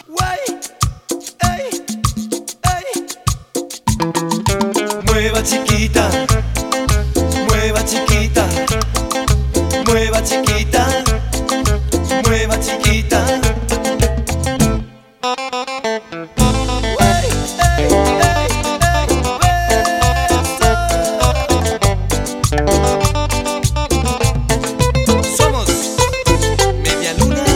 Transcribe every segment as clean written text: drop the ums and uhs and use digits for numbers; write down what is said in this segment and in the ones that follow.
Guay, ey, ey. Mueva chiquita, mueva chiquita, mueva chiquita, mueva chiquita. Guay, ey, ey, ey, somos Medialunas.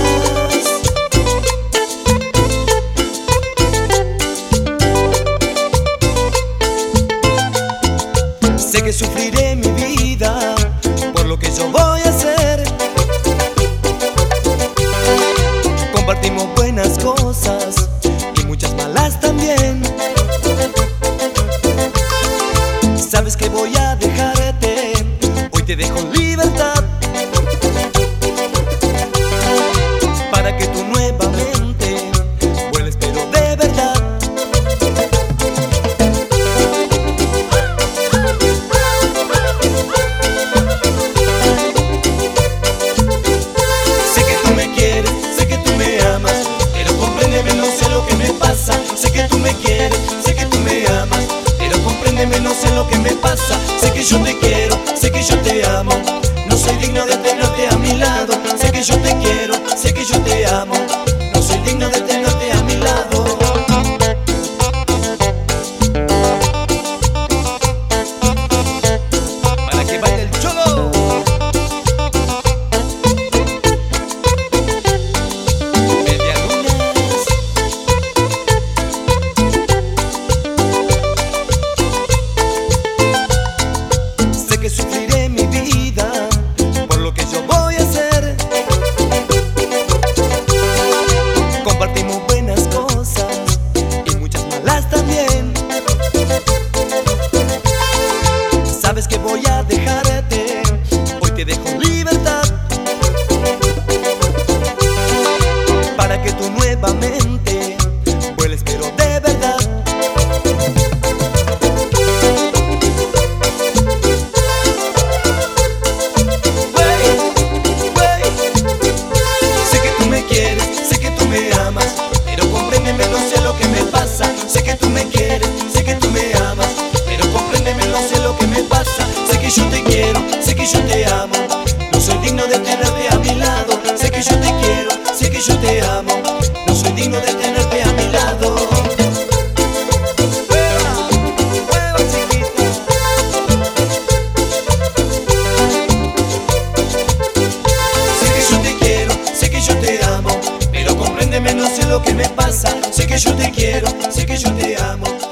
Sé que sufriré mi vida por lo que yo voy a hacer. Compartimos buenas cosas y muchas malas también. Sabes que voy a dejarte, hoy te dejo en libertad, para que tú nuevamente vuelves, pero de verdad. Sé que tú me quieres, sé que tú me amas, pero compréndeme, no sé lo que me pasa. Sé que tú me quieres, sé que tú me amas, pero compréndeme, no sé lo que me pasa. Sé que yo te quiero, sé que yo te amo, no soy digno de tenerte a mi lado. Sé que yo te quiero, sé que yo te amo, no soy digno de tenerte a mi lado. Para que baile el cholo. Medialunas. Sé que sufriré mi vida por lo que yo voy a hacer. Compartimos buenas cosas y muchas malas también. Sabes que voy a dejarte, hoy te dejo en libertad, para que tú nuevamente vueles, pero de verdad. Sé que tú me quieres, sé que tú me amas, pero compréndeme, no sé lo que me pasa. Sé que tú me quieres, sé que tú me amas, pero compréndeme, no sé lo que me pasa. Sé que yo te quiero, sé que yo te amo, no soy digno de tenerte a mi lado. Sé que yo te quiero, sé que yo te amo, no soy digno de tenerte a mi lado. Sé que yo te quiero, sé que yo te amo, pero compréndeme, no sé lo que me pasa. Sé que yo te quiero, sé que yo te amo,